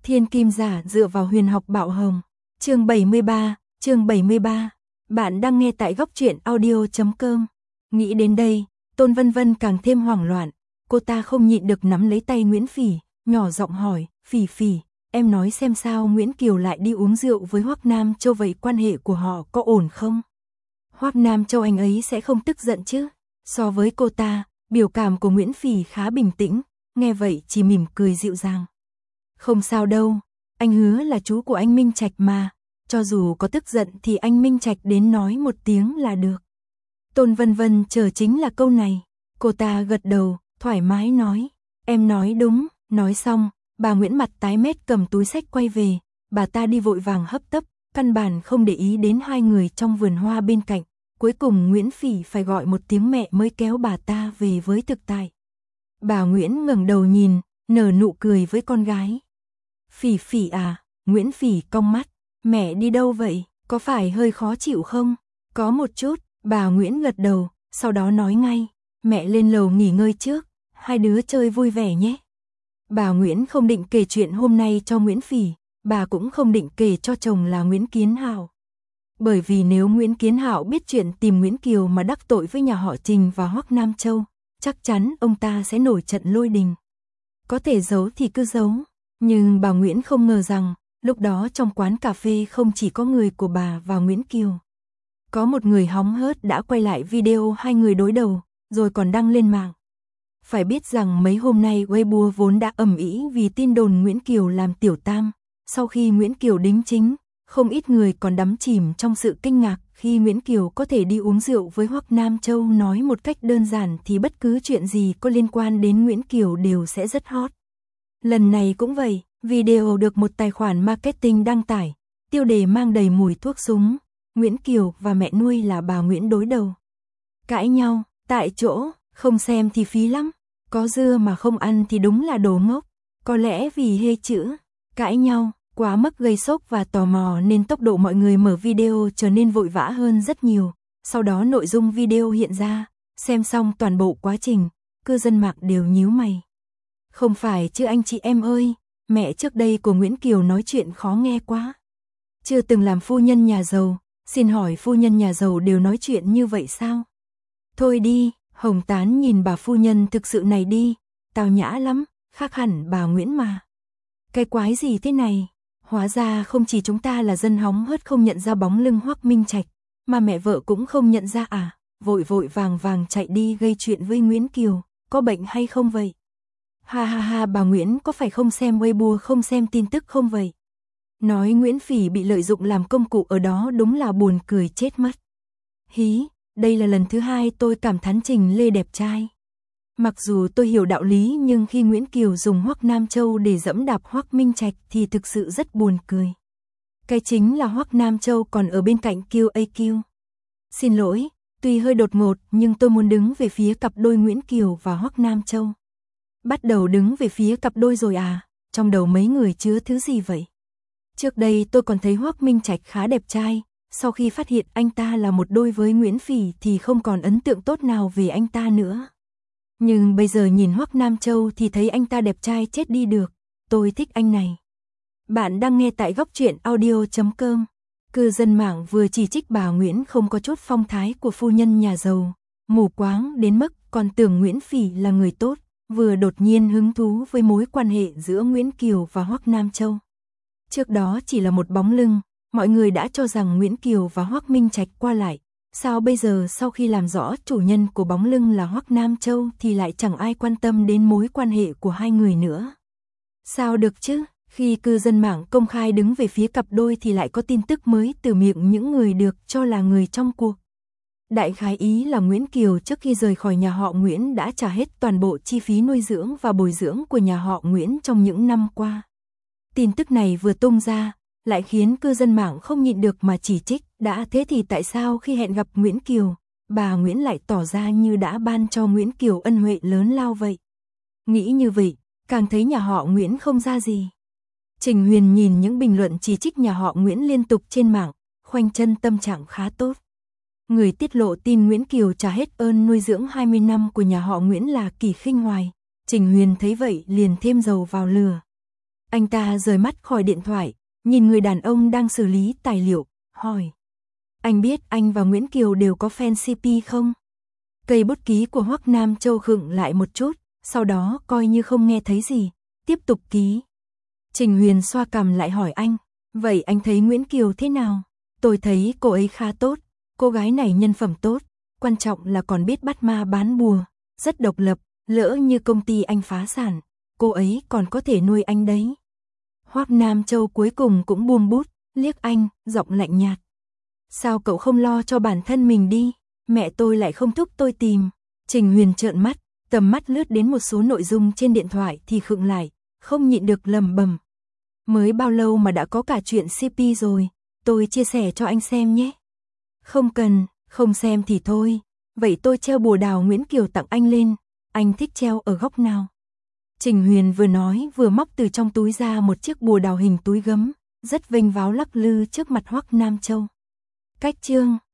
Thiên kim giả dựa vào huyền học Bảo Hồng. Chương 73. Bạn đang nghe tại góc truyện audio.com. Nghĩ đến đây, Tôn Vân Vân càng thêm hoảng loạn. Cô ta không nhịn được nắm lấy tay Nguyễn Phỉ, nhỏ giọng hỏi, Phỉ Phỉ, em nói xem sao Nguyễn Kiều lại đi uống rượu với Hoắc Nam Châu vậy, quan hệ của họ có ổn không? Hoắc Nam Châu anh ấy sẽ không tức giận chứ? So với cô ta, biểu cảm của Nguyễn Phỉ khá bình tĩnh, nghe vậy chỉ mỉm cười dịu dàng. Không sao đâu, anh hứa là chú của anh Minh Trạch mà, cho dù có tức giận thì anh Minh Trạch đến nói một tiếng là được. Tôn Vân Vân chờ chính là câu này, cô ta gật đầu, thoải mái nói, em nói đúng. Nói xong, bà Nguyễn mặt tái mét cầm túi xách quay về, bà ta đi vội vàng hấp tấp, căn bản không để ý đến hai người trong vườn hoa bên cạnh. Cuối cùng Nguyễn Phỉ phải gọi một tiếng mẹ mới kéo bà ta về với thực tại. Bà Nguyễn ngẩng đầu nhìn, nở nụ cười với con gái. Phỉ Phỉ à? Nguyễn Phỉ cong mắt, mẹ đi đâu vậy, có phải hơi khó chịu không? Có một chút, bà Nguyễn gật đầu, sau đó nói ngay, mẹ lên lầu nghỉ ngơi trước, hai đứa chơi vui vẻ nhé. Bà Nguyễn không định kể chuyện hôm nay cho Nguyễn Phỉ, bà cũng không định kể cho chồng là Nguyễn Kiến Hạo. Bởi vì nếu Nguyễn Kiến Hạo biết chuyện tìm Nguyễn Kiều mà đắc tội với nhà họ Trình và Hoắc Nam Châu, chắc chắn ông ta sẽ nổi trận lôi đình. Có thể giấu thì cứ giấu, nhưng bà Nguyễn không ngờ rằng, lúc đó trong quán cà phê không chỉ có người của bà và Nguyễn Kiều. Có một người hóng hớt đã quay lại video hai người đối đầu, rồi còn đăng lên mạng. Phải biết rằng mấy hôm nay Weibo vốn đã ầm ĩ vì tin đồn Nguyễn Kiều làm tiểu tam. Sau khi Nguyễn Kiều đính chính, không ít người còn đắm chìm trong sự kinh ngạc khi Nguyễn Kiều có thể đi uống rượu với Hoắc Nam Châu. Nói một cách đơn giản thì bất cứ chuyện gì có liên quan đến Nguyễn Kiều đều sẽ rất hot. Lần này cũng vậy, video được một tài khoản marketing đăng tải, tiêu đề mang đầy mùi thuốc súng, Nguyễn Kiều và mẹ nuôi là bà Nguyễn đối đầu. Cãi nhau, tại chỗ, không xem thì phí lắm, có dưa mà không ăn thì đúng là đồ ngốc, có lẽ vì hê chữ, cãi nhau, quá mức gây sốc và tò mò nên tốc độ mọi người mở video trở nên vội vã hơn rất nhiều. Sau đó nội dung video hiện ra, xem xong toàn bộ quá trình, cư dân mạng đều nhíu mày. Không phải chứ anh chị em ơi, mẹ trước đây của Nguyễn Kiều nói chuyện khó nghe quá. Chưa từng làm phu nhân nhà giàu, xin hỏi phu nhân nhà giàu đều nói chuyện như vậy sao? Thôi đi, Hồng Tán nhìn bà phu nhân thực sự này đi, tào nhã lắm, khác hẳn bà Nguyễn mà. Cái quái gì thế này? Hóa ra không chỉ chúng ta là dân hóng hớt không nhận ra bóng lưng Hoắc Minh Trạch, mà mẹ vợ cũng không nhận ra à? Vội vội vàng vàng chạy đi gây chuyện với Nguyễn Kiều, có bệnh hay không vậy? Ha ha ha, bà Nguyễn có phải không xem Weibo, không xem tin tức không vậy? Nói Nguyễn Phỉ bị lợi dụng làm công cụ ở đó đúng là buồn cười chết mất. Hí, đây là lần thứ hai tôi cảm thán Trình Lê đẹp trai. Mặc dù tôi hiểu đạo lý nhưng khi Nguyễn Kiều dùng Hoắc Nam Châu để dẫm đạp Hoắc Minh Trạch thì thực sự rất buồn cười. Cái chính là Hoắc Nam Châu còn ở bên cạnh QAQ. Xin lỗi, tuy hơi đột ngột nhưng tôi muốn đứng về phía cặp đôi Nguyễn Kiều và Hoắc Nam Châu. Bắt đầu đứng về phía cặp đôi rồi à? Trong đầu mấy người chứa thứ gì vậy? Trước đây tôi còn thấy Hoắc Minh Trạch khá đẹp trai, sau khi phát hiện anh ta là một đôi với Nguyễn Phỉ thì không còn ấn tượng tốt nào về anh ta nữa. Nhưng bây giờ nhìn Hoắc Nam Châu thì thấy anh ta đẹp trai chết đi được, tôi thích anh này. Bạn đang nghe tại góc truyện audio.com. Cư dân mạng vừa chỉ trích bà Nguyễn không có chút phong thái của phu nhân nhà giàu, mù quáng đến mức còn tưởng Nguyễn Phỉ là người tốt, vừa đột nhiên hứng thú với mối quan hệ giữa Nguyễn Kiều và Hoắc Nam Châu. Trước đó chỉ là một bóng lưng, mọi người đã cho rằng Nguyễn Kiều và Hoắc Minh Trạch qua lại. Sao bây giờ sau khi làm rõ chủ nhân của bóng lưng là Hoắc Nam Châu thì lại chẳng ai quan tâm đến mối quan hệ của hai người nữa? Sao được chứ, khi cư dân mạng công khai đứng về phía cặp đôi thì lại có tin tức mới từ miệng những người được cho là người trong cuộc. Đại khái ý là Nguyễn Kiều trước khi rời khỏi nhà họ Nguyễn đã trả hết toàn bộ chi phí nuôi dưỡng và bồi dưỡng của nhà họ Nguyễn trong những năm qua. Tin tức này vừa tung ra, lại khiến cư dân mạng không nhịn được mà chỉ trích, đã thế thì tại sao khi hẹn gặp Nguyễn Kiều, bà Nguyễn lại tỏ ra như đã ban cho Nguyễn Kiều ân huệ lớn lao vậy? Nghĩ như vậy, càng thấy nhà họ Nguyễn không ra gì. Trình Huyền nhìn những bình luận chỉ trích nhà họ Nguyễn liên tục trên mạng, khoanh chân tâm trạng khá tốt. Người tiết lộ tin Nguyễn Kiều trả hết ơn nuôi dưỡng 20 năm của nhà họ Nguyễn là Kỳ Khinh Hoài. Trình Huyền thấy vậy liền thêm dầu vào lửa. Anh ta rời mắt khỏi điện thoại, nhìn người đàn ông đang xử lý tài liệu, hỏi. Anh biết anh và Nguyễn Kiều đều có fan CP không? Cây bút ký của Hoắc Nam Châu khựng lại một chút, sau đó coi như không nghe thấy gì, tiếp tục ký. Trình Huyền xoa cằm lại hỏi anh, vậy anh thấy Nguyễn Kiều thế nào? Tôi thấy cô ấy khá tốt, cô gái này nhân phẩm tốt, quan trọng là còn biết bắt ma bán bùa, rất độc lập, lỡ như công ty anh phá sản, cô ấy còn có thể nuôi anh đấy. Hoắc Nam Châu cuối cùng cũng buông bút, liếc anh, giọng lạnh nhạt. Sao cậu không lo cho bản thân mình đi, mẹ tôi lại không thúc tôi tìm. Trình Huyền trợn mắt, tầm mắt lướt đến một số nội dung trên điện thoại thì khựng lại, không nhịn được lẩm bẩm. Mới bao lâu mà đã có cả chuyện CP rồi, tôi chia sẻ cho anh xem nhé. Không cần, không xem thì thôi, vậy tôi treo bùa đào Nguyễn Kiều tặng anh lên, anh thích treo ở góc nào? Trình Huyền vừa nói vừa móc từ trong túi ra một chiếc bùa đào hình túi gấm, rất vênh váo lắc lư trước mặt Hoắc Nam Châu. Cách chương